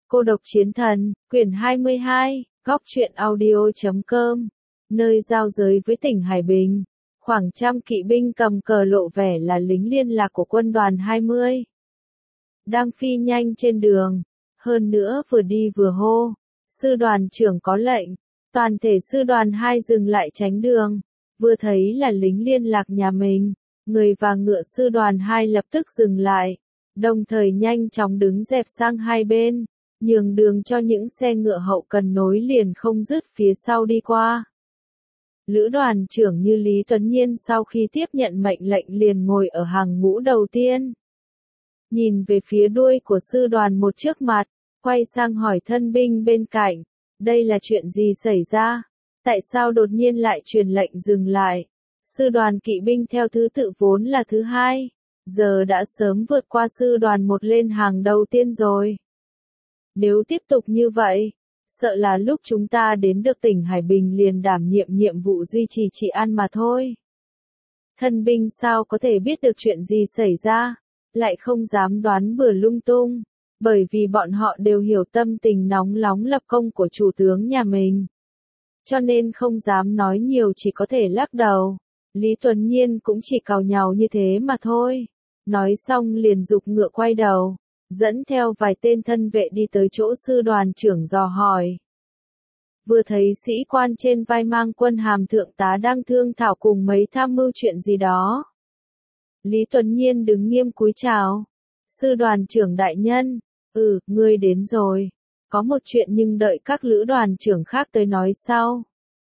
Cô độc chiến thần, quyển 22, góc truyện audio.com, nơi giao giới với tỉnh Hải Bình. Khoảng trăm kỵ binh cầm cờ lộ vẻ là lính liên lạc của quân đoàn 20. Đang phi nhanh trên đường, hơn nữa vừa đi vừa hô. Sư đoàn trưởng có lệnh, toàn thể sư đoàn 2 dừng lại tránh đường. Vừa thấy là lính liên lạc nhà mình, người và ngựa sư đoàn 2 lập tức dừng lại, đồng thời nhanh chóng đứng dẹp sang hai bên, nhường đường cho những xe ngựa hậu cần nối liền không dứt phía sau đi qua. Lữ đoàn trưởng như Lý Tuấn Nhiên sau khi tiếp nhận mệnh lệnh liền ngồi ở hàng ngũ đầu tiên. Nhìn về phía đuôi của sư đoàn một trước mặt, quay sang hỏi thân binh bên cạnh, đây là chuyện gì xảy ra? Tại sao đột nhiên lại truyền lệnh dừng lại? Sư đoàn kỵ binh theo thứ tự vốn là thứ hai, giờ đã sớm vượt qua sư đoàn một lên hàng đầu tiên rồi. Nếu tiếp tục như vậy, sợ là lúc chúng ta đến được tỉnh Hải Bình liền đảm nhiệm nhiệm vụ duy trì trị an mà thôi. Thân binh sao có thể biết được chuyện gì xảy ra, lại không dám đoán bừa lung tung, bởi vì bọn họ đều hiểu tâm tình nóng nóng lập công của chủ tướng nhà mình. Cho nên không dám nói nhiều, chỉ có thể lắc đầu. Lý Tuấn Nhiên cũng chỉ càu nhàu như thế mà thôi. Nói xong liền giục ngựa quay đầu, dẫn theo vài tên thân vệ đi tới chỗ sư đoàn trưởng dò hỏi. Vừa thấy sĩ quan trên vai mang quân hàm thượng tá đang thương thảo cùng mấy tham mưu chuyện gì đó. Lý Tuấn Nhiên đứng nghiêm cúi chào. Sư đoàn trưởng đại nhân, ngươi đến rồi. Có một chuyện nhưng đợi các lữ đoàn trưởng khác tới nói sau.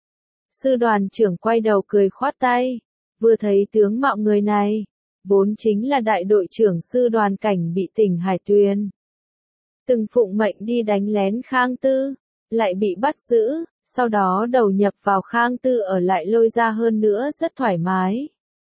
Sư đoàn trưởng quay đầu cười khoát tay, vừa thấy tướng mạo người này, vốn chính là đại đội trưởng sư đoàn cảnh bị tỉnh Hải Tuyền. Từng phụng mệnh đi đánh lén Khang Tư, lại bị bắt giữ, sau đó đầu nhập vào Khang Tư ở lại Lôi Gia hơn nữa rất thoải mái.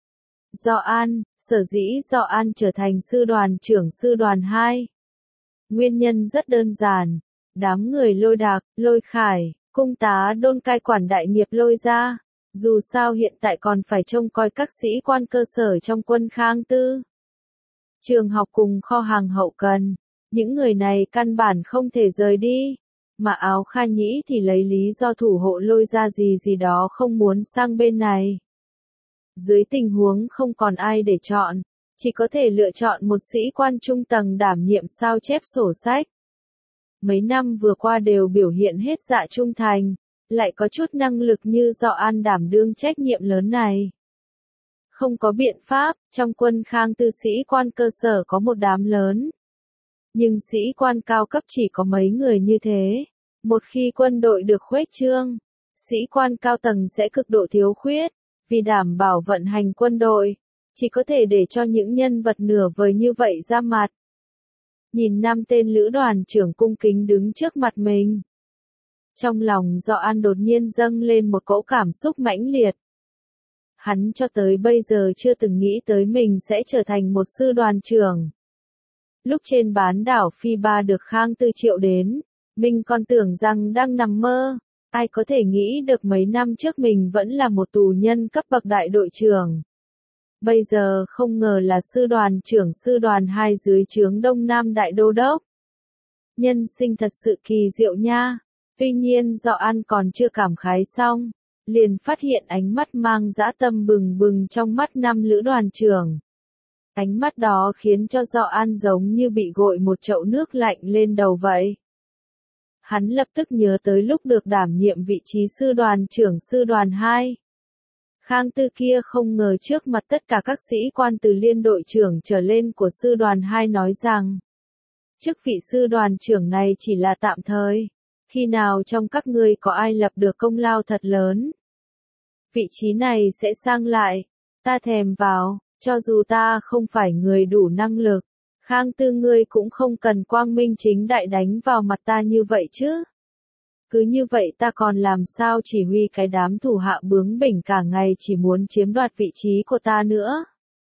Sở dĩ Do An trở thành sư đoàn trưởng sư đoàn 2. Nguyên nhân rất đơn giản, đám người Lôi Đạc, Lôi Khải, cung tá Đôn cai quản đại nghiệp Lôi Gia, dù sao hiện tại còn phải trông coi các sĩ quan cơ sở trong quân Khang Tư. Trường học cùng kho hàng hậu cần, những người này căn bản không thể rời đi, mà Áo Kha Nhĩ thì lấy lý do thủ hộ Lôi Gia gì đó không muốn sang bên này. Dưới tình huống không còn ai để chọn, chỉ có thể lựa chọn một sĩ quan trung tầng đảm nhiệm sao chép sổ sách. Mấy năm vừa qua đều biểu hiện hết dạ trung thành, lại có chút năng lực như Do An đảm đương trách nhiệm lớn này. Không có biện pháp, trong quân Khang Tư sĩ quan cơ sở có một đám lớn. Nhưng sĩ quan cao cấp chỉ có mấy người như thế. Một khi quân đội được khuếch trương, sĩ quan cao tầng sẽ cực độ thiếu khuyết, vì đảm bảo vận hành quân đội, chỉ có thể để cho những nhân vật nửa vời như vậy ra mặt. Nhìn 5 tên lữ đoàn trưởng cung kính đứng trước mặt mình. Trong lòng Do An đột nhiên dâng lên một cỗ cảm xúc mãnh liệt. Hắn cho tới bây giờ chưa từng nghĩ tới mình sẽ trở thành một sư đoàn trưởng. Lúc trên bán đảo Phi Ba được Khang Tư triệu đến, mình còn tưởng rằng đang nằm mơ. Ai có thể nghĩ được mấy năm trước mình vẫn là một tù nhân cấp bậc đại đội trưởng. Bây giờ không ngờ là sư đoàn trưởng sư đoàn 2 dưới trướng Đông Nam Đại Đô Đốc. Nhân sinh thật sự kỳ diệu nha. Tuy nhiên Do An còn chưa cảm khái xong, liền phát hiện ánh mắt mang dã tâm bừng bừng trong mắt 5 lữ đoàn trưởng. Ánh mắt đó khiến cho Do An giống như bị gội một chậu nước lạnh lên đầu vậy. Hắn lập tức nhớ tới lúc được đảm nhiệm vị trí sư đoàn trưởng sư đoàn 2. Khang Tư kia không ngờ trước mặt tất cả các sĩ quan từ liên đội trưởng trở lên của sư đoàn 2 nói rằng, chức vị sư đoàn trưởng này chỉ là tạm thời, khi nào trong các ngươi có ai lập được công lao thật lớn. Vị trí này sẽ sang lại, ta thèm vào, cho dù ta không phải người đủ năng lực. Khang Tư ngươi cũng không cần quang minh chính đại đánh vào mặt ta như vậy chứ. Cứ như vậy ta còn làm sao chỉ huy cái đám thủ hạ bướng bỉnh cả ngày chỉ muốn chiếm đoạt vị trí của ta nữa.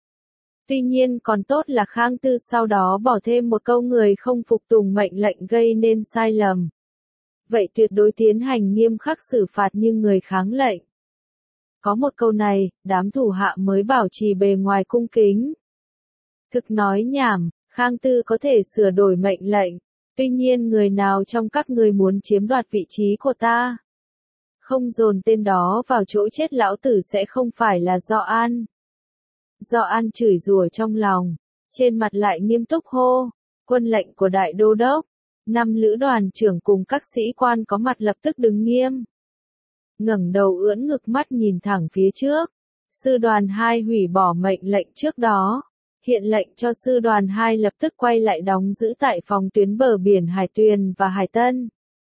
Tuy nhiên còn tốt là Khang Tư sau đó bỏ thêm một câu người không phục tùng mệnh lệnh gây nên sai lầm. Vậy tuyệt đối tiến hành nghiêm khắc xử phạt như người kháng lệnh. Có một câu này, đám thủ hạ mới bảo trì bề ngoài cung kính. Thực nói nhảm, Khang Tư có thể sửa đổi mệnh lệnh, Tuy nhiên người nào trong các ngươi muốn chiếm đoạt vị trí của ta? Không dồn tên đó vào chỗ chết lão tử sẽ không phải là Gioan. Gioan chửi rủa trong lòng, trên mặt lại nghiêm túc hô, quân lệnh của đại đô đốc. 5 lữ đoàn trưởng cùng các sĩ quan có mặt lập tức đứng nghiêm. Ngẩng đầu ưỡn ngực mắt nhìn thẳng phía trước. Sư đoàn 2 hủy bỏ mệnh lệnh trước đó. Hiện lệnh cho sư đoàn 2 lập tức quay lại đóng giữ tại phòng tuyến bờ biển Hải Tuyền và Hải Tân.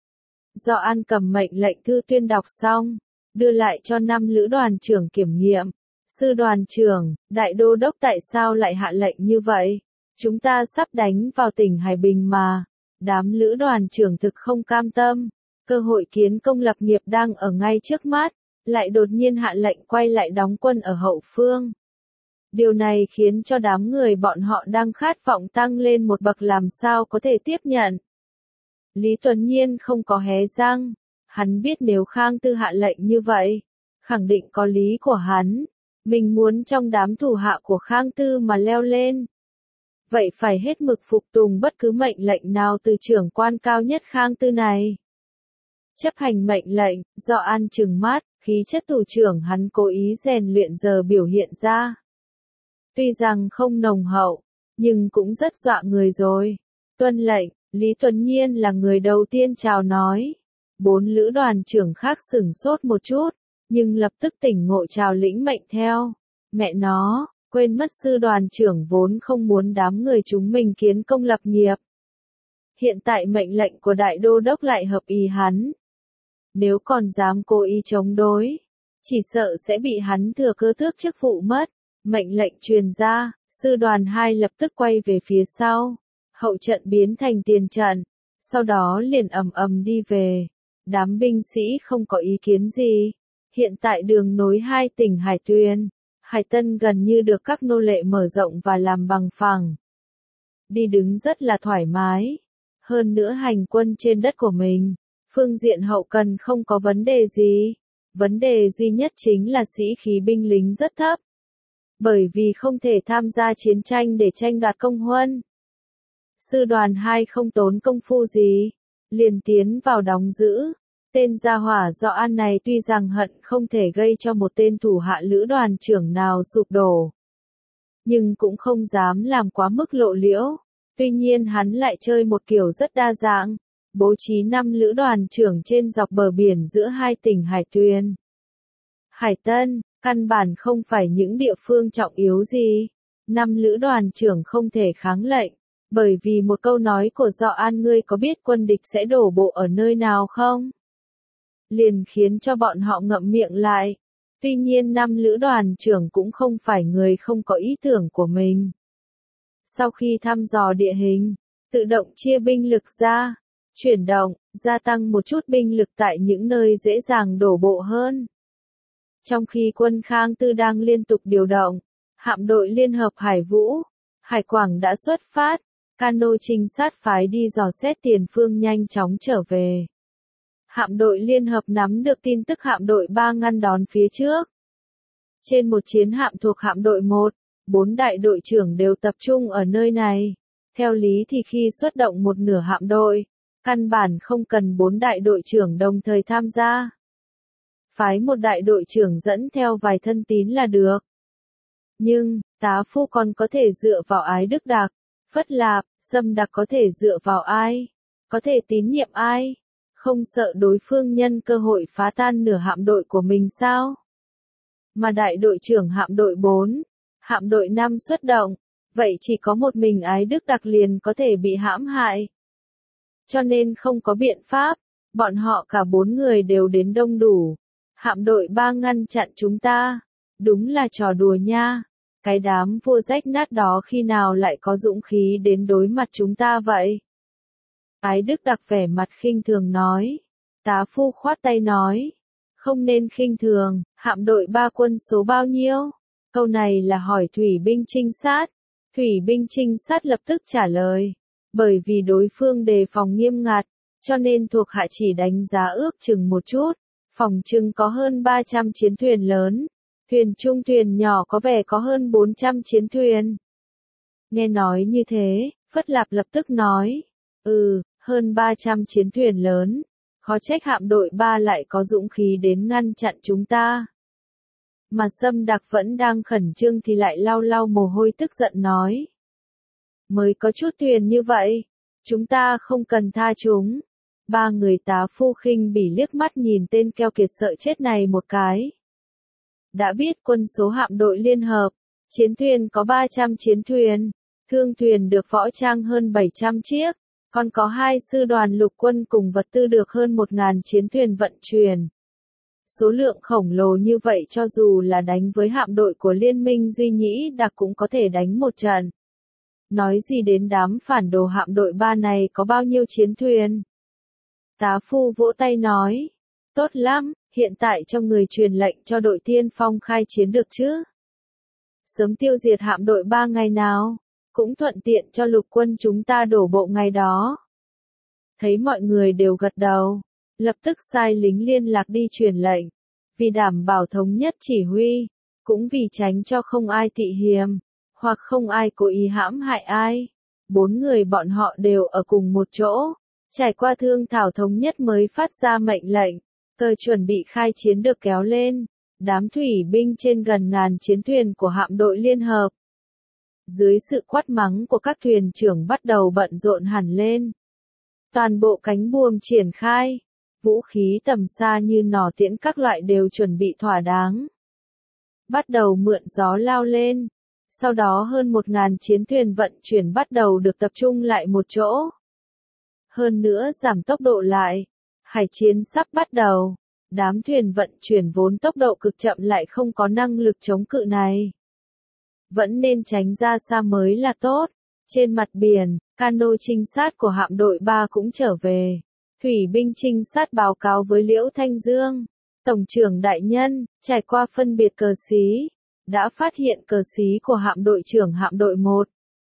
Gioan cầm mệnh lệnh thư tuyên đọc xong, đưa lại cho 5 lữ đoàn trưởng kiểm nghiệm. Sư đoàn trưởng, đại đô đốc tại sao lại hạ lệnh như vậy? Chúng ta sắp đánh vào tỉnh Hải Bình mà. Đám lữ đoàn trưởng thực không cam tâm. Cơ hội kiến công lập nghiệp đang ở ngay trước mắt, lại đột nhiên hạ lệnh quay lại đóng quân ở hậu phương. Điều này khiến cho đám người bọn họ đang khát vọng tăng lên một bậc làm sao có thể tiếp nhận. Lý Tuấn Nhiên không có hé răng, hắn biết nếu Khang Tư hạ lệnh như vậy, khẳng định có lý của hắn, mình muốn trong đám thủ hạ của Khang Tư mà leo lên. Vậy phải hết mực phục tùng bất cứ mệnh lệnh nào từ trưởng quan cao nhất Khang Tư này. Chấp hành mệnh lệnh, Gioan trừng mắt, khí chất thủ trưởng hắn cố ý rèn luyện giờ biểu hiện ra. Tuy rằng không nồng hậu, nhưng cũng rất dọa người rồi. Tuân lệnh, Lý Tuấn Nhiên là người đầu tiên chào nói. 4 lữ đoàn trưởng khác sửng sốt một chút, nhưng lập tức tỉnh ngộ chào lĩnh mệnh theo. Mẹ nó, quên mất sư đoàn trưởng vốn không muốn đám người chúng mình kiến công lập nghiệp. Hiện tại mệnh lệnh của đại đô đốc lại hợp ý hắn. Nếu còn dám cố ý chống đối, chỉ sợ sẽ bị hắn thừa cơ tước chức vụ mất. Mệnh lệnh truyền ra, sư đoàn 2 lập tức quay về phía sau. Hậu trận biến thành tiền trận, sau đó liền ầm ầm đi về. Đám binh sĩ không có ý kiến gì. Hiện tại đường nối 2 tỉnh Hải Tuyền, Hải Tân gần như được các nô lệ mở rộng và làm bằng phẳng. Đi đứng rất là thoải mái. Hơn nữa hành quân trên đất của mình, phương diện hậu cần không có vấn đề gì. Vấn đề duy nhất chính là sĩ khí binh lính rất thấp. Bởi vì không thể tham gia chiến tranh để tranh đoạt công huân. Sư đoàn 2 không tốn công phu gì, liền tiến vào đóng giữ. Tên gia hỏa Gioan này tuy rằng hận không thể gây cho một tên thủ hạ lữ đoàn trưởng nào sụp đổ, nhưng cũng không dám làm quá mức lộ liễu. Tuy nhiên hắn lại chơi một kiểu rất đa dạng, bố trí 5 lữ đoàn trưởng trên dọc bờ biển giữa 2 tỉnh Hải Tuyền, Hải Tân. Căn bản không phải những địa phương trọng yếu gì. 5 lữ đoàn trưởng không thể kháng lệnh, bởi vì một câu nói của Gioan ngươi có biết quân địch sẽ đổ bộ ở nơi nào không? Liền khiến cho bọn họ ngậm miệng lại. Tuy nhiên 5 lữ đoàn trưởng cũng không phải người không có ý tưởng của mình. Sau khi thăm dò địa hình, tự động chia binh lực ra, chuyển động, gia tăng một chút binh lực tại những nơi dễ dàng đổ bộ hơn. Trong khi quân Khang Tư đang liên tục điều động, hạm đội Liên hợp Hải Vũ, Hải Quảng đã xuất phát, cano trinh sát phái đi dò xét tiền phương nhanh chóng trở về. Hạm đội Liên hợp nắm được tin tức hạm đội 3 ngăn đón phía trước. Trên một chiến hạm thuộc hạm đội 1, 4 đại đội trưởng đều tập trung ở nơi này. Theo lý thì khi xuất động một nửa hạm đội, căn bản không cần 4 đại đội trưởng đồng thời tham gia. Phái một đại đội trưởng dẫn theo vài thân tín là được. Nhưng, tá phu còn có thể dựa vào Ái Đức Đặc, Phất Lạp, Sâm Đặc có thể dựa vào ai? Có thể tín nhiệm ai? Không sợ đối phương nhân cơ hội phá tan nửa hạm đội của mình sao? Mà đại đội trưởng hạm đội 4, hạm đội 5 xuất động, vậy chỉ có một mình Ái Đức Đặc liền có thể bị hãm hại. Cho nên không có biện pháp, bọn họ cả 4 người đều đến đông đủ. Hạm đội 3 ngăn chặn chúng ta. Đúng là trò đùa nha. Cái đám vua rách nát đó khi nào lại có dũng khí đến đối mặt chúng ta vậy? Ái Đức Đặc vẻ mặt khinh thường nói. Tá phu khoát tay nói. Không nên khinh thường, hạm đội 3 quân số bao nhiêu? Câu này là hỏi thủy binh trinh sát. Thủy binh trinh sát lập tức trả lời. Bởi vì đối phương đề phòng nghiêm ngặt, cho nên thuộc hạ chỉ đánh giá ước chừng một chút. Phòng trưng có hơn 300 chiến thuyền lớn, thuyền trung thuyền nhỏ có vẻ có hơn 400 chiến thuyền. Nghe nói như thế, Phất Lạp lập tức nói, hơn 300 chiến thuyền lớn, khó trách hạm đội 3 lại có dũng khí đến ngăn chặn chúng ta. Mà Sâm Đặc vẫn đang khẩn trương thì lại lau lau mồ hôi tức giận nói. Mới có chút thuyền như vậy, chúng ta không cần tha chúng. Ba người tá phu khinh bỉ liếc mắt nhìn tên keo kiệt sợ chết này một cái. Đã biết quân số hạm đội liên hợp, chiến thuyền có 300 chiến thuyền, thương thuyền được võ trang hơn 700 chiếc, còn có 2 sư đoàn lục quân cùng vật tư được hơn 1.000 chiến thuyền vận chuyển. Số lượng khổng lồ như vậy cho dù là đánh với hạm đội của Liên minh Duy Nhĩ Đặc cũng có thể đánh một trận. Nói gì đến đám phản đồ hạm đội 3 này có bao nhiêu chiến thuyền? Tá phu vỗ tay nói, tốt lắm, hiện tại cho người truyền lệnh cho đội tiên phong khai chiến được chứ? Sớm tiêu diệt hạm đội 3 ngày nào, cũng thuận tiện cho lục quân chúng ta đổ bộ ngày đó. Thấy mọi người đều gật đầu, lập tức sai lính liên lạc đi truyền lệnh, vì đảm bảo thống nhất chỉ huy, cũng vì tránh cho không ai tị hiềm, hoặc không ai cố ý hãm hại ai. 4 người bọn họ đều ở cùng một chỗ, trải qua thương thảo thống nhất mới phát ra mệnh lệnh, cờ chuẩn bị khai chiến được kéo lên, đám thủy binh trên gần ngàn chiến thuyền của hạm đội liên hợp. Dưới sự quát mắng của các thuyền trưởng bắt đầu bận rộn hẳn lên. Toàn bộ cánh buồm triển khai, vũ khí tầm xa như nỏ tiễn các loại đều chuẩn bị thỏa đáng. Bắt đầu mượn gió lao lên, sau đó hơn 1.000 chiến thuyền vận chuyển bắt đầu được tập trung lại một chỗ. Hơn nữa giảm tốc độ lại, hải chiến sắp bắt đầu, đám thuyền vận chuyển vốn tốc độ cực chậm lại không có năng lực chống cự này. Vẫn nên tránh ra xa mới là tốt. Trên mặt biển, cano trinh sát của hạm đội 3 cũng trở về. Thủy binh trinh sát báo cáo với Liễu Thanh Dương. Tổng trưởng đại nhân, trải qua phân biệt cờ xí, đã phát hiện cờ xí của hạm đội trưởng hạm đội 1,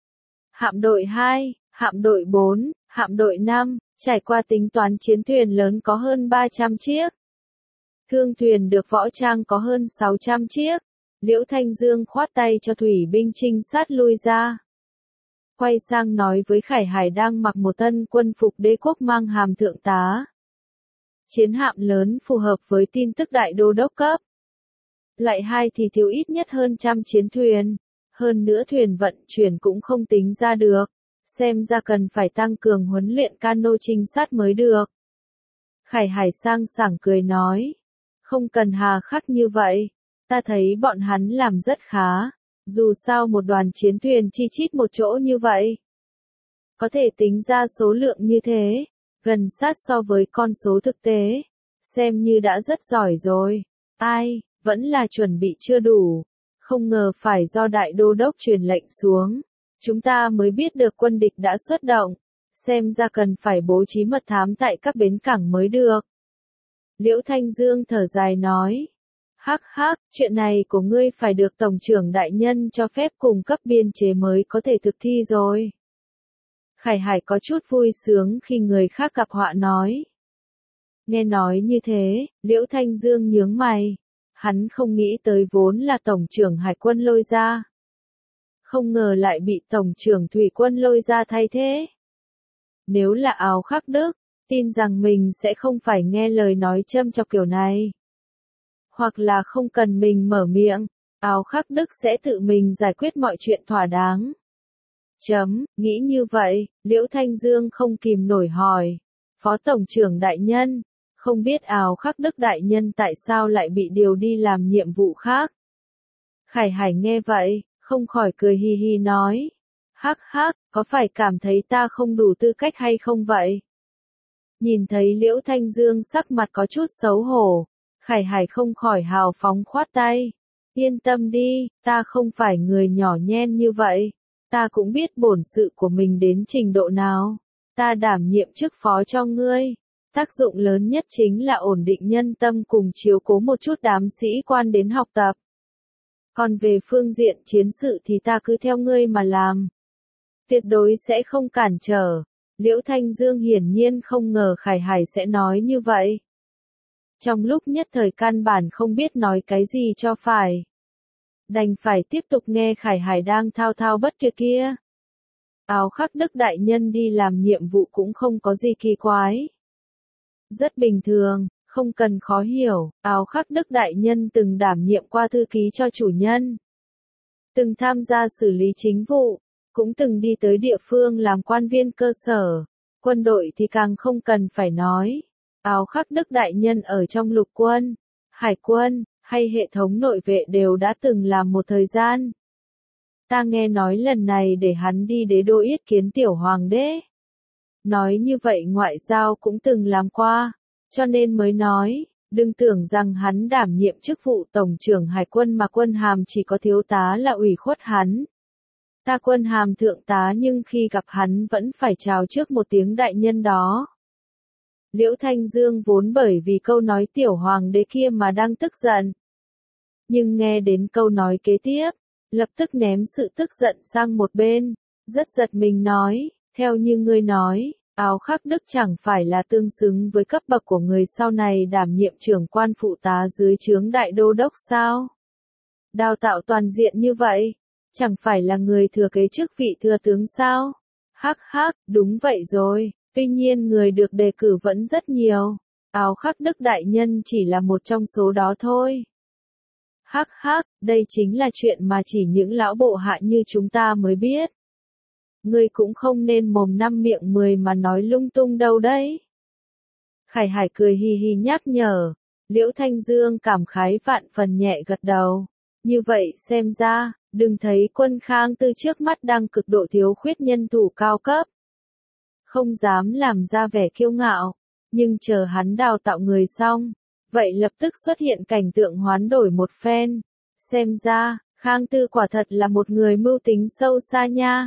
hạm đội 2, hạm đội 4, hạm đội 5, trải qua tính toán chiến thuyền lớn có hơn 300 chiếc. Thương thuyền được võ trang có hơn 600 chiếc. Liễu Thanh Dương khoát tay cho thủy binh trinh sát lui ra. Quay sang nói với Khải Hải đang mặc một thân quân phục đế quốc mang hàm thượng tá. Chiến hạm lớn phù hợp với tin tức đại đô đốc cấp. Loại 2 thì thiếu ít nhất hơn 100 chiến thuyền. Hơn nữa thuyền vận chuyển cũng không tính ra được. Xem ra cần phải tăng cường huấn luyện cano trinh sát mới được. Khải Hải sang sảng cười nói. Không cần hà khắc như vậy. Ta thấy bọn hắn làm rất khá. Dù sao một đoàn chiến thuyền chi chít một chỗ như vậy. Có thể tính ra số lượng như thế. Gần sát so với con số thực tế. Xem như đã rất giỏi rồi. Ai, vẫn là chuẩn bị chưa đủ. Không ngờ phải do đại đô đốc truyền lệnh xuống. Chúng ta mới biết được quân địch đã xuất động. Xem ra cần phải bố trí mật thám tại các bến cảng mới được. Liễu Thanh Dương thở dài nói. Hắc hắc, chuyện này của ngươi phải được Tổng trưởng đại nhân cho phép cung cấp biên chế mới có thể thực thi rồi. Khải Hải có chút vui sướng khi người khác gặp họa nói. Nghe nói như thế, Liễu Thanh Dương nhướng mày. Hắn không nghĩ tới vốn là Tổng trưởng Hải quân lôi ra. Không ngờ lại bị Tổng trưởng Thủy quân lôi ra thay thế. Nếu là Áo Khắc Đức, tin rằng mình sẽ không phải nghe lời nói châm chọc kiểu này. Hoặc là không cần mình mở miệng, Áo Khắc Đức sẽ tự mình giải quyết mọi chuyện thỏa đáng. Nghĩ như vậy, Liễu Thanh Dương không kìm nổi hỏi. Phó Tổng trưởng đại nhân, không biết Áo Khắc Đức đại nhân tại sao lại bị điều đi làm nhiệm vụ khác. Khải Hải nghe vậy, không khỏi cười hi hi nói. Hắc hắc, có phải cảm thấy ta không đủ tư cách hay không vậy? Nhìn thấy Liễu Thanh Dương sắc mặt có chút xấu hổ. Khải Hải không khỏi hào phóng khoát tay. Yên tâm đi, ta không phải người nhỏ nhen như vậy. Ta cũng biết bổn sự của mình đến trình độ nào. Ta đảm nhiệm chức phó cho ngươi. Tác dụng lớn nhất chính là ổn định nhân tâm cùng chiếu cố một chút đám sĩ quan đến học tập. Còn về phương diện chiến sự thì ta cứ theo ngươi mà làm. Tuyệt đối sẽ không cản trở. Liễu Thanh Dương hiển nhiên không ngờ Khải Hải sẽ nói như vậy. Trong lúc nhất thời căn bản không biết nói cái gì cho phải. Đành phải tiếp tục nghe Khải Hải đang thao thao bất tuyệt kia. Áo Khắc Đức đại nhân đi làm nhiệm vụ cũng không có gì kỳ quái. Rất bình thường, không cần khó hiểu, Áo Khắc Đức đại nhân từng đảm nhiệm qua thư ký cho chủ nhân. Từng tham gia xử lý chính vụ, cũng từng đi tới địa phương làm quan viên cơ sở, quân đội thì càng không cần phải nói. Áo Khắc Đức đại nhân ở trong lục quân, hải quân, hay hệ thống nội vệ đều đã từng làm một thời gian. Ta nghe nói lần này để hắn đi đế đô yết kiến tiểu hoàng đế. Nói như vậy ngoại giao cũng từng làm qua, cho nên mới nói, đừng tưởng rằng hắn đảm nhiệm chức vụ tổng trưởng hải quân mà quân hàm chỉ có thiếu tá là ủy khuất hắn. Ta quân hàm thượng tá nhưng khi gặp hắn vẫn phải chào trước một tiếng đại nhân đó. Liễu Thanh Dương vốn bởi vì câu nói tiểu hoàng đế kia mà đang tức giận. Nhưng nghe đến câu nói kế tiếp, lập tức ném sự tức giận sang một bên, rất giật mình nói, theo như ngươi nói, Áo Khắc Đức chẳng phải là tương xứng với cấp bậc của người sau này đảm nhiệm trưởng quan phụ tá dưới trướng đại đô đốc sao? Đào tạo toàn diện như vậy, chẳng phải là người thừa kế chức vị thừa tướng sao? Hắc hắc, đúng vậy rồi, tuy nhiên người được đề cử vẫn rất nhiều, Áo Khắc Đức đại nhân chỉ là một trong số đó thôi. Hắc hắc, đây chính là chuyện mà chỉ những lão bộ hạ như chúng ta mới biết. Ngươi cũng không nên mồm năm miệng 10 mà nói lung tung đâu đấy. Khải Hải cười hì hì nhắc nhở, Liễu Thanh Dương cảm khái vạn phần nhẹ gật đầu. Như vậy xem ra, đừng thấy Quân Khang Tư trước mắt đang cực độ thiếu khuyết nhân thủ cao cấp. Không dám làm ra vẻ kiêu ngạo, nhưng chờ hắn đào tạo người xong, vậy lập tức xuất hiện cảnh tượng hoán đổi một phen. Xem ra, Khang Tư quả thật là một người mưu tính sâu xa nha.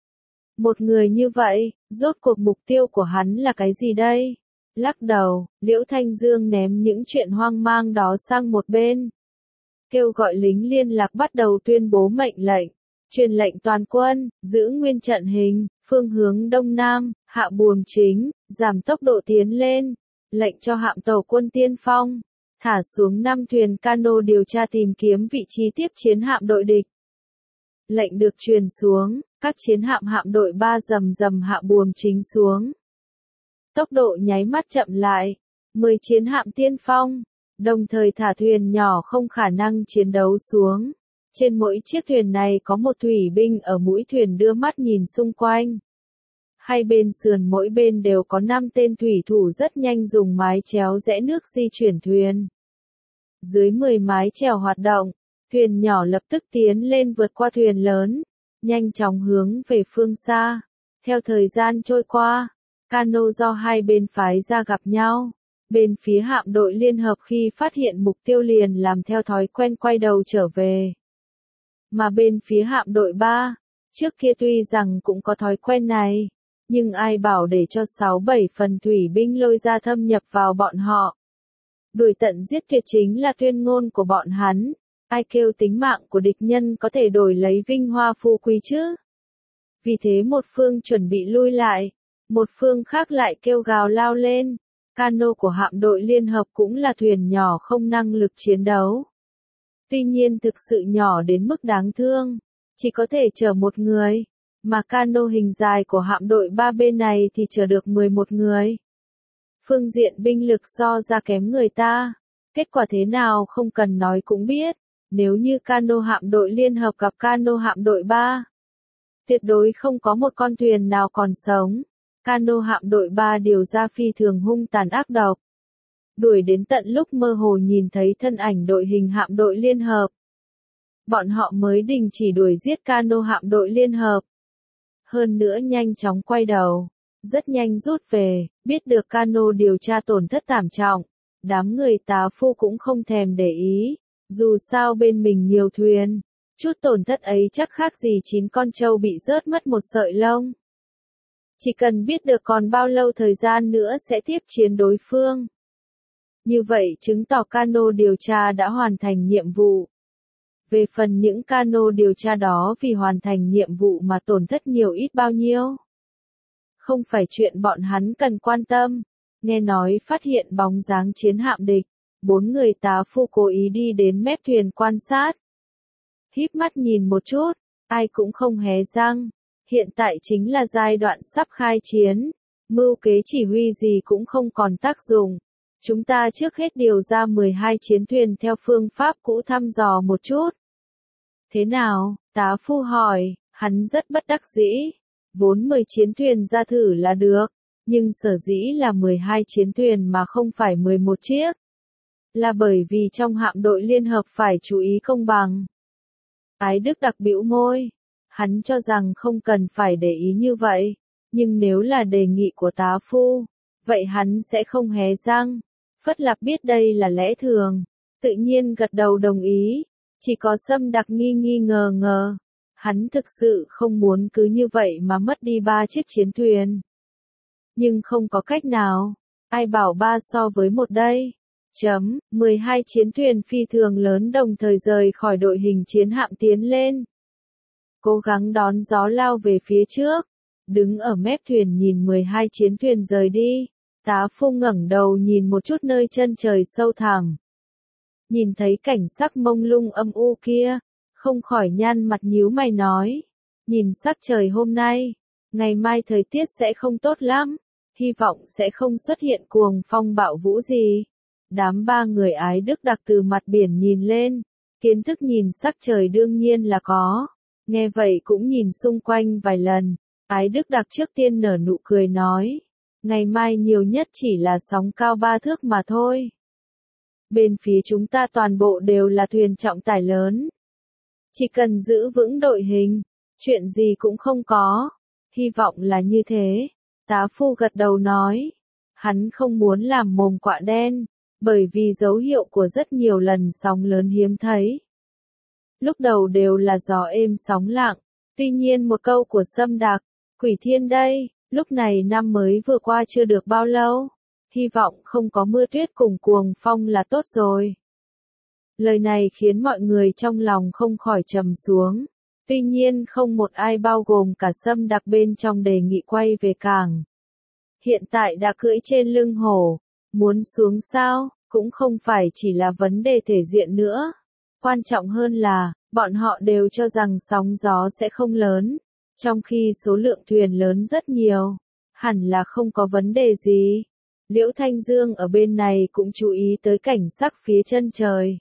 Một người như vậy, rốt cuộc mục tiêu của hắn là cái gì đây? Lắc đầu, Liễu Thanh Dương ném những chuyện hoang mang đó sang một bên. Kêu gọi lính liên lạc bắt đầu tuyên bố mệnh lệnh. Truyền lệnh toàn quân, giữ nguyên trận hình, phương hướng đông nam, hạ buồm chính, giảm tốc độ tiến lên. Lệnh cho hạm tàu quân tiên phong, thả xuống 5 thuyền cano điều tra tìm kiếm vị trí tiếp chiến hạm đội địch. Lệnh được truyền xuống, các chiến hạm hạm đội 3 rầm rầm hạ buồm chính xuống. Tốc độ nháy mắt chậm lại, 10 chiến hạm tiên phong, đồng thời thả thuyền nhỏ không khả năng chiến đấu xuống. Trên mỗi chiếc thuyền này có một thủy binh ở mũi thuyền đưa mắt nhìn xung quanh. Hai bên sườn mỗi bên đều có 5 tên thủy thủ rất nhanh dùng mái chèo rẽ nước di chuyển thuyền. Dưới 10 mái chèo hoạt động, thuyền nhỏ lập tức tiến lên vượt qua thuyền lớn, nhanh chóng hướng về phương xa. Theo thời gian trôi qua, cano do hai bên phái ra gặp nhau. Bên phía hạm đội liên hợp khi phát hiện mục tiêu liền làm theo thói quen quay đầu trở về. Mà bên phía hạm đội 3, trước kia tuy rằng cũng có thói quen này, nhưng ai bảo để cho 6-7 phần thủy binh lôi ra thâm nhập vào bọn họ. Đuổi tận giết tuyệt chính là tuyên ngôn của bọn hắn, ai kêu tính mạng của địch nhân có thể đổi lấy vinh hoa phú quý chứ. Vì thế một phương chuẩn bị lui lại, một phương khác lại kêu gào lao lên. Cano của hạm đội liên hợp cũng là thuyền nhỏ không năng lực chiến đấu. Tuy nhiên thực sự nhỏ đến mức đáng thương, chỉ có thể chở một người, mà cano hình dài của hạm đội 3 bên này thì chở được 11 người. Phương diện binh lực so ra kém người ta, kết quả thế nào không cần nói cũng biết, nếu như cano hạm đội liên hợp gặp cano hạm đội 3, tuyệt đối không có một con thuyền nào còn sống. Cano hạm đội 3 điều ra phi thường hung tàn ác độc. Đuổi đến tận lúc mơ hồ nhìn thấy thân ảnh đội hình hạm đội liên hợp. Bọn họ mới đình chỉ đuổi giết cano hạm đội liên hợp. Hơn nữa nhanh chóng quay đầu, rất nhanh rút về, biết được cano điều tra tổn thất thảm trọng. Đám người tá phu cũng không thèm để ý, dù sao bên mình nhiều thuyền, chút tổn thất ấy chắc khác gì 9 con trâu bị rớt mất một sợi lông. Chỉ cần biết được còn bao lâu thời gian nữa sẽ tiếp chiến đối phương. Như vậy chứng tỏ cano điều tra đã hoàn thành nhiệm vụ. Về phần những cano điều tra đó vì hoàn thành nhiệm vụ mà tổn thất nhiều ít bao nhiêu, không phải chuyện bọn hắn cần quan tâm. Nghe nói phát hiện bóng dáng chiến hạm địch, 4 người tá phu cố ý đi đến mép thuyền quan sát. Híp mắt nhìn một chút, ai cũng không hé răng. Hiện tại chính là giai đoạn sắp khai chiến, mưu kế chỉ huy gì cũng không còn tác dụng. Chúng ta trước hết điều ra 12 chiến thuyền theo phương pháp cũ thăm dò một chút. Thế nào? Tá phu hỏi, hắn rất bất đắc dĩ. Vốn 10 chiến thuyền ra thử là được, nhưng sở dĩ là 12 chiến thuyền mà không phải 11 chiếc. Là bởi vì trong hạm đội liên hợp phải chú ý công bằng. Ái Đức đặc bĩu môi. Hắn cho rằng không cần phải để ý như vậy, nhưng nếu là đề nghị của tá phu, vậy hắn sẽ không hé răng. Phất Lạc biết đây là lẽ thường, tự nhiên gật đầu đồng ý, chỉ có Sâm Đặc nghi ngờ. Hắn thực sự không muốn cứ như vậy mà mất đi 3 chiếc chiến thuyền. Nhưng không có cách nào, ai bảo 3 so với 1 đây. 12 chiến thuyền phi thường lớn đồng thời rời khỏi đội hình chiến hạm tiến lên. Cố gắng đón gió lao về phía trước, đứng ở mép thuyền nhìn 12 chiến thuyền rời đi. Tá phu ngẩng đầu nhìn một chút nơi chân trời sâu thẳm. Nhìn thấy cảnh sắc mông lung âm u kia, không khỏi nhăn mặt nhíu mày nói. Nhìn sắc trời hôm nay, ngày mai thời tiết sẽ không tốt lắm, hy vọng sẽ không xuất hiện cuồng phong bạo vũ gì. Đám 3 người Ái Đức Đặc từ mặt biển nhìn lên, kiến thức nhìn sắc trời đương nhiên là có. Nghe vậy cũng nhìn xung quanh vài lần, Ái Đức Đặc trước tiên nở nụ cười nói. Ngày mai nhiều nhất chỉ là sóng cao 3 thước mà thôi. Bên phía chúng ta toàn bộ đều là thuyền trọng tải lớn. Chỉ cần giữ vững đội hình, chuyện gì cũng không có. Hy vọng là như thế. Tá phu gật đầu nói. Hắn không muốn làm mồm quạ đen, bởi vì dấu hiệu của rất nhiều lần sóng lớn hiếm thấy. Lúc đầu đều là gió êm sóng lặng, tuy nhiên một câu của Sâm Đặc, Quỷ Thiên đây, lúc này năm mới vừa qua chưa được bao lâu, hy vọng không có mưa tuyết cùng cuồng phong là tốt rồi. Lời này khiến mọi người trong lòng không khỏi trầm xuống, tuy nhiên không một ai bao gồm cả Sâm Đặc bên trong đề nghị quay về cảng. Hiện tại đã cưỡi trên lưng hổ, muốn xuống sao, cũng không phải chỉ là vấn đề thể diện nữa. Quan trọng hơn là, bọn họ đều cho rằng sóng gió sẽ không lớn, trong khi số lượng thuyền lớn rất nhiều, hẳn là không có vấn đề gì. Liễu Thanh Dương ở bên này cũng chú ý tới cảnh sắc phía chân trời.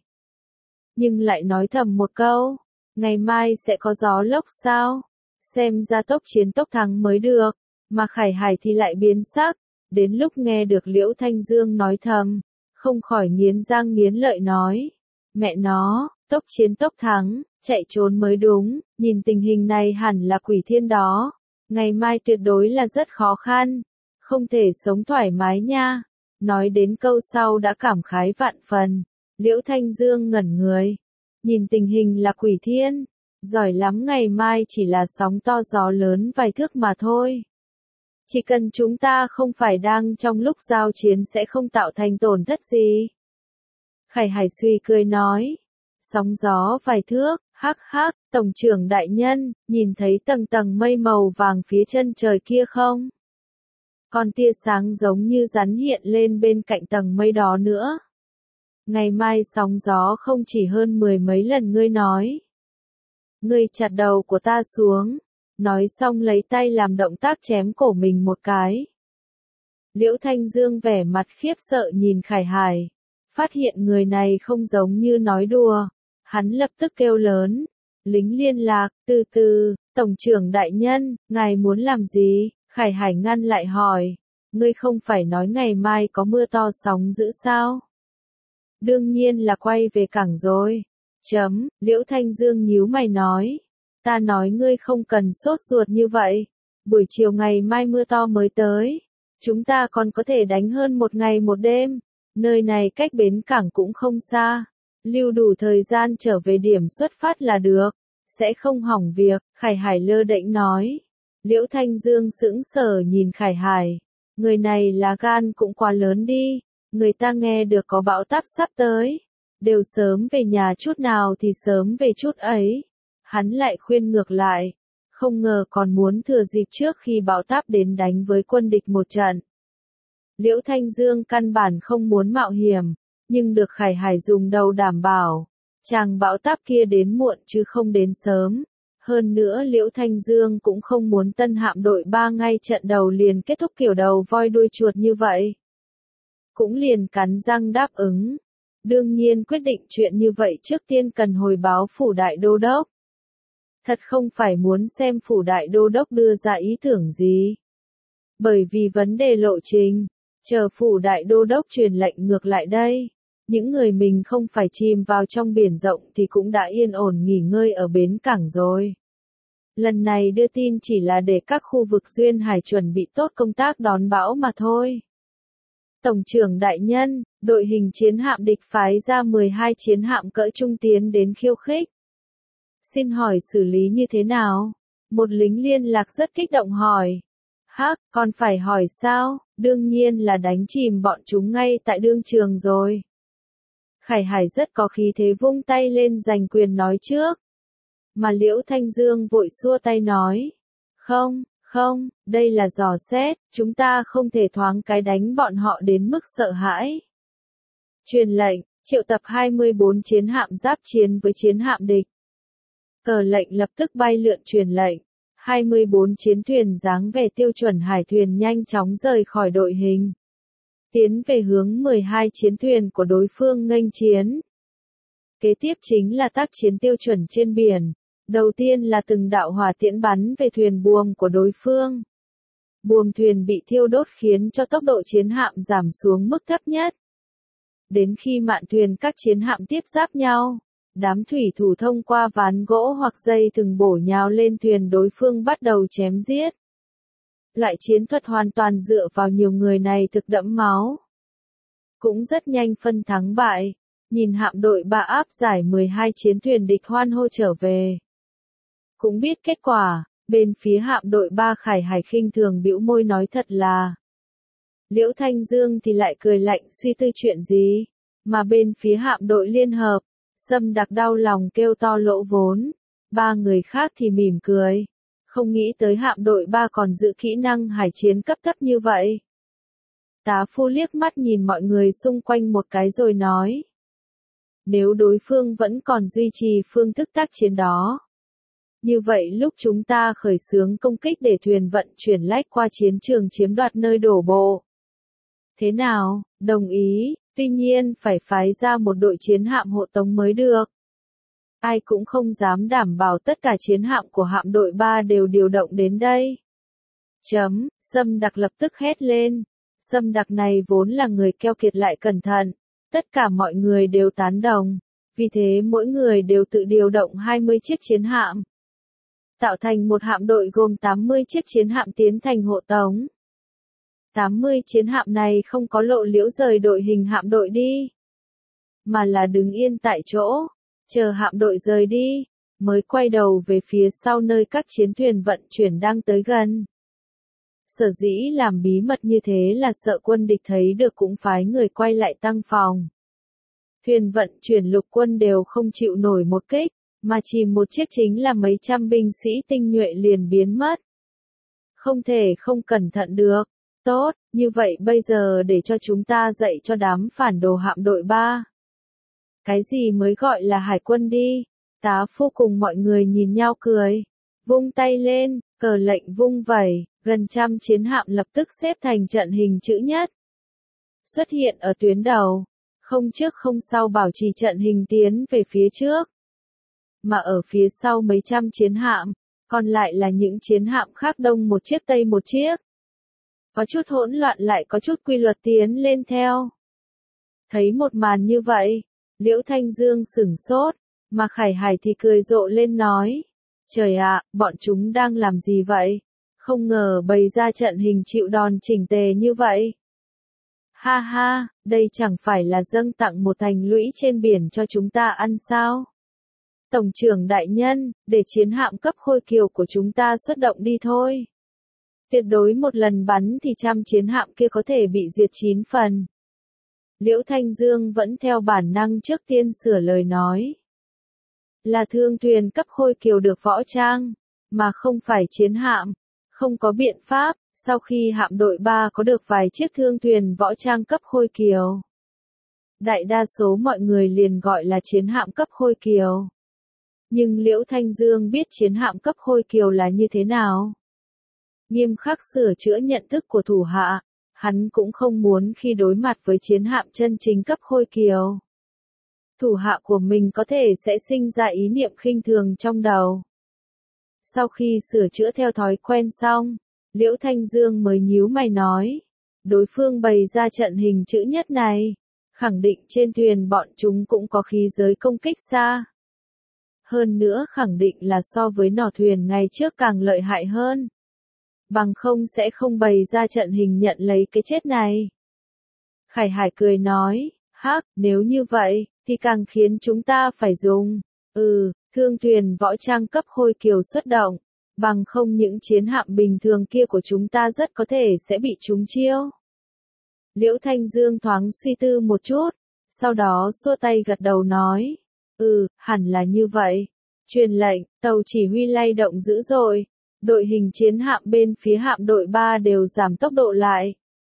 Nhưng lại nói thầm một câu, ngày mai sẽ có gió lốc sao? Xem ra tốc chiến tốc thắng mới được, mà Khải Hải thì lại biến sắc. Đến lúc nghe được Liễu Thanh Dương nói thầm, không khỏi nghiến răng nghiến lợi nói. Mẹ nó, tốc chiến tốc thắng, chạy trốn mới đúng, nhìn tình hình này hẳn là Quỷ Thiên đó. Ngày mai tuyệt đối là rất khó khăn, không thể sống thoải mái nha. Nói đến câu sau đã cảm khái vạn phần, Liễu Thanh Dương ngẩn người. Nhìn tình hình là Quỷ Thiên, giỏi lắm, ngày mai chỉ là sóng to gió lớn vài thước mà thôi. Chỉ cần chúng ta không phải đang trong lúc giao chiến sẽ không tạo thành tổn thất gì. Khải Hải suy cười nói. Sóng gió vài thước, hắc hắc, tổng trưởng đại nhân, nhìn thấy tầng tầng mây màu vàng phía chân trời kia không? Còn tia sáng giống như rắn hiện lên bên cạnh tầng mây đó nữa. Ngày mai sóng gió không chỉ hơn 10 mấy lần ngươi nói. Ngươi chặt đầu của ta xuống. Nói xong lấy tay làm động tác chém cổ mình một cái. Liễu Thanh Dương vẻ mặt khiếp sợ nhìn Khải Hải. Phát hiện người này không giống như nói đùa. Hắn lập tức kêu lớn. Lính liên lạc, từ từ, tổng trưởng đại nhân, ngài muốn làm gì? Khải Hải ngăn lại hỏi. Ngươi không phải nói ngày mai có mưa to sóng dữ sao? Đương nhiên là quay về cảng rồi. Liễu Thanh Dương nhíu mày nói. Ta nói ngươi không cần sốt ruột như vậy. Buổi chiều ngày mai mưa to mới tới. Chúng ta còn có thể đánh hơn một ngày một đêm. Nơi này cách bến cảng cũng không xa. Lưu đủ thời gian trở về điểm xuất phát là được. Sẽ không hỏng việc, Khải Hải lơ đễnh nói. Liễu Thanh Dương sững sờ nhìn Khải Hải. Người này là gan cũng quá lớn đi. Người ta nghe được có bão táp sắp tới. Đều sớm về nhà chút nào thì sớm về chút ấy. Hắn lại khuyên ngược lại. Không ngờ còn muốn thừa dịp trước khi bão táp đến đánh với quân địch một trận. Liễu Thanh Dương căn bản không muốn mạo hiểm. Nhưng được Khải Hải dùng đầu đảm bảo. Chàng bão táp kia đến muộn chứ không đến sớm. Hơn nữa Liễu Thanh Dương cũng không muốn tân hạm đội 3 ngay trận đầu liền kết thúc kiểu đầu voi đuôi chuột như vậy. Cũng liền cắn răng đáp ứng. Đương nhiên quyết định chuyện như vậy trước tiên cần hồi báo phủ đại đô đốc. Thật không phải muốn xem phủ đại đô đốc đưa ra ý tưởng gì. Bởi vì vấn đề lộ trình, chờ phủ đại đô đốc truyền lệnh ngược lại đây. Những người mình không phải chìm vào trong biển rộng thì cũng đã yên ổn nghỉ ngơi ở bến cảng rồi. Lần này đưa tin chỉ là để các khu vực duyên hải chuẩn bị tốt công tác đón bão mà thôi. Tổng trưởng đại nhân, đội hình chiến hạm địch phái ra 12 chiến hạm cỡ trung tiến đến khiêu khích. Xin hỏi xử lý như thế nào? Một lính liên lạc rất kích động hỏi. Hắc, còn phải hỏi sao? Đương nhiên là đánh chìm bọn chúng ngay tại đương trường rồi. Khải Hải rất có khí thế vung tay lên giành quyền nói trước. Mà Liễu Thanh Dương vội xua tay nói. Không, đây là dò xét, chúng ta không thể thoáng cái đánh bọn họ đến mức sợ hãi. Truyền lệnh, triệu tập 24 chiến hạm giáp chiến với chiến hạm địch. Cờ lệnh lập tức bay lượn truyền lệnh. 24 chiến thuyền dáng vẻ tiêu chuẩn hải thuyền nhanh chóng rời khỏi đội hình. Tiến về hướng 12 chiến thuyền của đối phương nghênh chiến. Kế tiếp chính là tác chiến tiêu chuẩn trên biển. Đầu tiên là từng đạo hỏa tiễn bắn về thuyền buồm của đối phương. Buồm thuyền bị thiêu đốt khiến cho tốc độ chiến hạm giảm xuống mức thấp nhất. Đến khi mạn thuyền các chiến hạm tiếp giáp nhau, đám thủy thủ thông qua ván gỗ hoặc dây thừng bổ nhào lên thuyền đối phương bắt đầu chém giết. Loại chiến thuật hoàn toàn dựa vào nhiều người này thực đẫm máu. Cũng rất nhanh phân thắng bại, nhìn hạm đội 3 áp giải 12 chiến thuyền địch hoan hô trở về. Cũng biết kết quả, bên phía hạm đội 3 Khải Hải khinh thường bĩu môi nói thật là. Liễu Thanh Dương thì lại cười lạnh suy tư chuyện gì, mà bên phía hạm đội liên hợp, Sâm Đặc đau lòng kêu to lỗ vốn, 3 người khác thì mỉm cười, không nghĩ tới hạm đội 3 còn giữ kỹ năng hải chiến cấp thấp như vậy. Tá Phu liếc mắt nhìn mọi người xung quanh một cái rồi nói. Nếu đối phương vẫn còn duy trì phương thức tác chiến đó. Như vậy lúc chúng ta khởi xướng công kích để thuyền vận chuyển lách qua chiến trường chiếm đoạt nơi đổ bộ. Thế nào, đồng ý, tuy nhiên phải phái ra một đội chiến hạm hộ tống mới được. Ai cũng không dám đảm bảo tất cả chiến hạm của hạm đội 3 đều điều động đến đây. Sâm Đặc lập tức hét lên. Sâm Đặc này vốn là người keo kiệt lại cẩn thận. Tất cả mọi người đều tán đồng. Vì thế mỗi người đều tự điều động 20 chiếc chiến hạm. Tạo thành một hạm đội gồm 80 chiếc chiến hạm tiến thành hộ tống. 80 chiến hạm này không có lộ liễu rời đội hình hạm đội đi. Mà là đứng yên tại chỗ, chờ hạm đội rời đi, mới quay đầu về phía sau nơi các chiến thuyền vận chuyển đang tới gần. Sở dĩ làm bí mật như thế là sợ quân địch thấy được cũng phái người quay lại tăng phòng. Thuyền vận chuyển lục quân đều không chịu nổi một kích, mà chìm một chiếc chính là mấy trăm binh sĩ tinh nhuệ liền biến mất. Không thể không cẩn thận được. Tốt, như vậy bây giờ để cho chúng ta dạy cho đám phản đồ hạm đội 3. Cái gì mới gọi là hải quân đi? Tá Phu cùng mọi người nhìn nhau cười. Vung tay lên, cờ lệnh vung vẩy, gần trăm chiến hạm lập tức xếp thành trận hình chữ nhất. Xuất hiện ở tuyến đầu, không trước không sau bảo trì trận hình tiến về phía trước. Mà ở phía sau mấy trăm chiến hạm, còn lại là những chiến hạm khác đông một chiếc tây một chiếc. Có chút hỗn loạn lại có chút quy luật tiến lên theo. Thấy một màn như vậy, Liễu Thanh Dương sửng sốt, mà Khải Hải thì cười rộ lên nói. Trời ạ, bọn chúng đang làm gì vậy? Không ngờ bày ra trận hình chịu đòn chỉnh tề như vậy. Ha ha, đây chẳng phải là dâng tặng một thành lũy trên biển cho chúng ta ăn sao? Tổng trưởng đại nhân, để chiến hạm cấp khôi kiều của chúng ta xuất động đi thôi. Tuyệt đối một lần bắn thì trăm chiến hạm kia có thể bị diệt 9 phần. Liễu Thanh Dương vẫn theo bản năng trước tiên sửa lời nói. Là thương thuyền cấp khôi kiều được võ trang, mà không phải chiến hạm. Không có biện pháp, sau khi hạm đội 3 có được vài chiếc thương thuyền võ trang cấp khôi kiều. Đại đa số mọi người liền gọi là chiến hạm cấp khôi kiều. Nhưng Liễu Thanh Dương biết chiến hạm cấp Khôi Kiều là như thế nào. Nghiêm khắc sửa chữa nhận thức của thủ hạ, hắn cũng không muốn khi đối mặt với chiến hạm chân chính cấp Khôi Kiều. Thủ hạ của mình có thể sẽ sinh ra ý niệm khinh thường trong đầu. Sau khi sửa chữa theo thói quen xong, Liễu Thanh Dương mới nhíu mày nói. Đối phương bày ra trận hình chữ nhất này, khẳng định trên thuyền bọn chúng cũng có khí giới công kích xa. Hơn nữa khẳng định là so với nỏ thuyền ngày trước càng lợi hại hơn. Bằng không sẽ không bày ra trận hình nhận lấy cái chết này. Khải Hải cười nói, hắc, nếu như vậy, thì càng khiến chúng ta phải dùng. Thương thuyền võ trang cấp Khôi Kiều xuất động. Bằng không những chiến hạm bình thường kia của chúng ta rất có thể sẽ bị trúng chiêu. Liễu Thanh Dương thoáng suy tư một chút, sau đó xua tay gật đầu nói. Hẳn là như vậy. Truyền lệnh, tàu chỉ huy lay động dữ dội. Đội hình chiến hạm bên phía hạm đội 3 đều giảm tốc độ lại.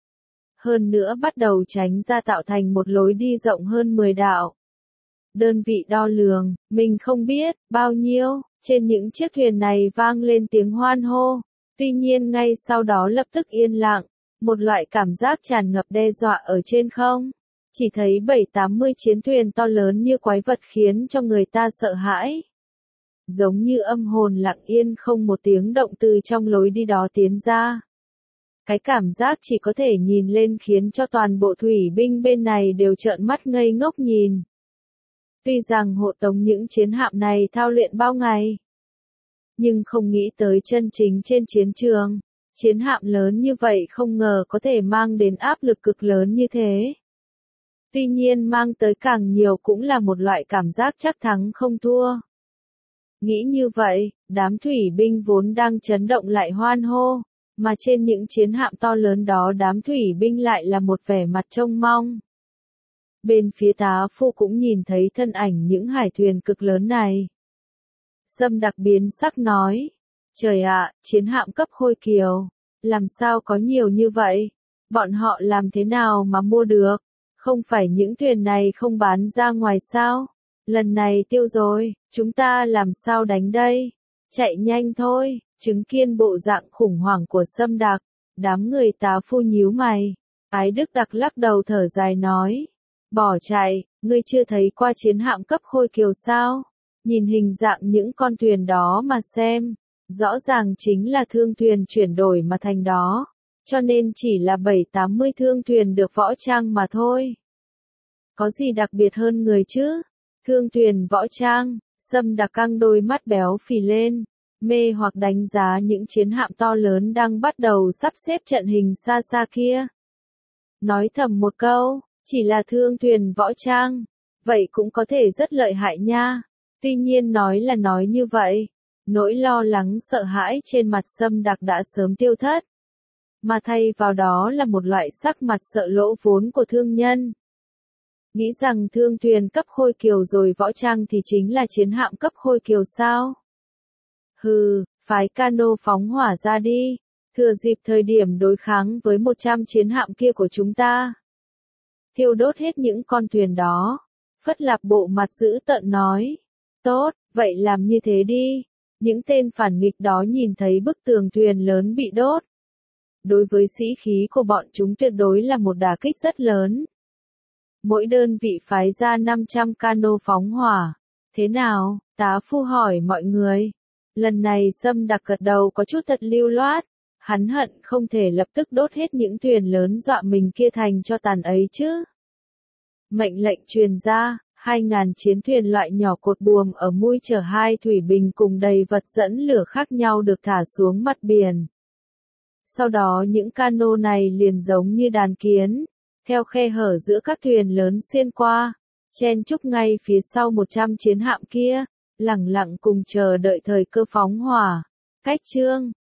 Hơn nữa bắt đầu tránh ra tạo thành một lối đi rộng hơn 10 đạo. Đơn vị đo lường, mình không biết, bao nhiêu, trên những chiếc thuyền này vang lên tiếng hoan hô. Tuy nhiên ngay sau đó lập tức yên lặng, một loại cảm giác tràn ngập đe dọa ở trên không. Chỉ thấy 7-80 chiến thuyền to lớn như quái vật khiến cho người ta sợ hãi. Giống như âm hồn lặng yên không một tiếng động từ trong lối đi đó tiến ra. Cái cảm giác chỉ có thể nhìn lên khiến cho toàn bộ thủy binh bên này đều trợn mắt ngây ngốc nhìn. Tuy rằng hộ tống những chiến hạm này thao luyện bao ngày, nhưng không nghĩ tới chân chính trên chiến trường, chiến hạm lớn như vậy không ngờ có thể mang đến áp lực cực lớn như thế. Tuy nhiên mang tới càng nhiều cũng là một loại cảm giác chắc thắng không thua. Nghĩ như vậy, đám thủy binh vốn đang chấn động lại hoan hô, mà trên những chiến hạm to lớn đó đám thủy binh lại là một vẻ mặt trông mong. Bên phía tá phu cũng nhìn thấy thân ảnh những hải thuyền cực lớn này. Sâm Đặc biến sắc nói, trời ạ, chiến hạm cấp Khôi Kiều, làm sao có nhiều như vậy, bọn họ làm thế nào mà mua được, không phải những thuyền này không bán ra ngoài sao, lần này tiêu rồi, chúng ta làm sao đánh đây, chạy nhanh thôi, chứng kiến bộ dạng khủng hoảng của Sâm Đặc, đám người tá phu nhíu mày, Ái Đức Đặc lắc đầu thở dài nói. Bỏ chạy, ngươi chưa thấy qua chiến hạm cấp Khôi Kiều sao? Nhìn hình dạng những con thuyền đó mà xem, rõ ràng chính là thương thuyền chuyển đổi mà thành đó, cho nên chỉ là 7-80 thương thuyền được võ trang mà thôi. Có gì đặc biệt hơn người chứ? Thương thuyền võ trang, Sâm Đặc căng đôi mắt béo phì lên, mê hoặc đánh giá những chiến hạm to lớn đang bắt đầu sắp xếp trận hình xa xa kia. Nói thầm một câu. Chỉ là thương thuyền võ trang, vậy cũng có thể rất lợi hại nha. Tuy nhiên nói là nói như vậy, nỗi lo lắng sợ hãi trên mặt Sâm Đặc đã sớm tiêu thất. Mà thay vào đó là một loại sắc mặt sợ lỗ vốn của thương nhân. Nghĩ rằng thương thuyền cấp Khôi Kiều rồi võ trang thì chính là chiến hạm cấp Khôi Kiều sao? Phái cano phóng hỏa ra đi, thừa dịp thời điểm đối kháng với 100 chiến hạm kia của chúng ta. Thiêu đốt hết những con thuyền đó. Phất Lạp bộ mặt dữ tợn nói. Tốt, vậy làm như thế đi. Những tên phản nghịch đó nhìn thấy bức tường thuyền lớn bị đốt. Đối với sĩ khí của bọn chúng tuyệt đối là một đả kích rất lớn. Mỗi đơn vị phái ra 500 cano phóng hỏa. Thế nào? Tá phu hỏi mọi người. Lần này Sâm Đặc gật đầu có chút thật lưu loát. Hắn hận không thể lập tức đốt hết những thuyền lớn dọa mình kia thành cho tàn ấy chứ. Mệnh lệnh truyền ra, 2.000 chiến thuyền loại nhỏ cột buồm ở mui chở 2 thủy bình cùng đầy vật dẫn lửa khác nhau được thả xuống mặt biển. Sau đó những cano này liền giống như đàn kiến, theo khe hở giữa các thuyền lớn xuyên qua, chen chúc ngay phía sau 100 chiến hạm kia, lẳng lặng cùng chờ đợi thời cơ phóng hỏa. Cách chương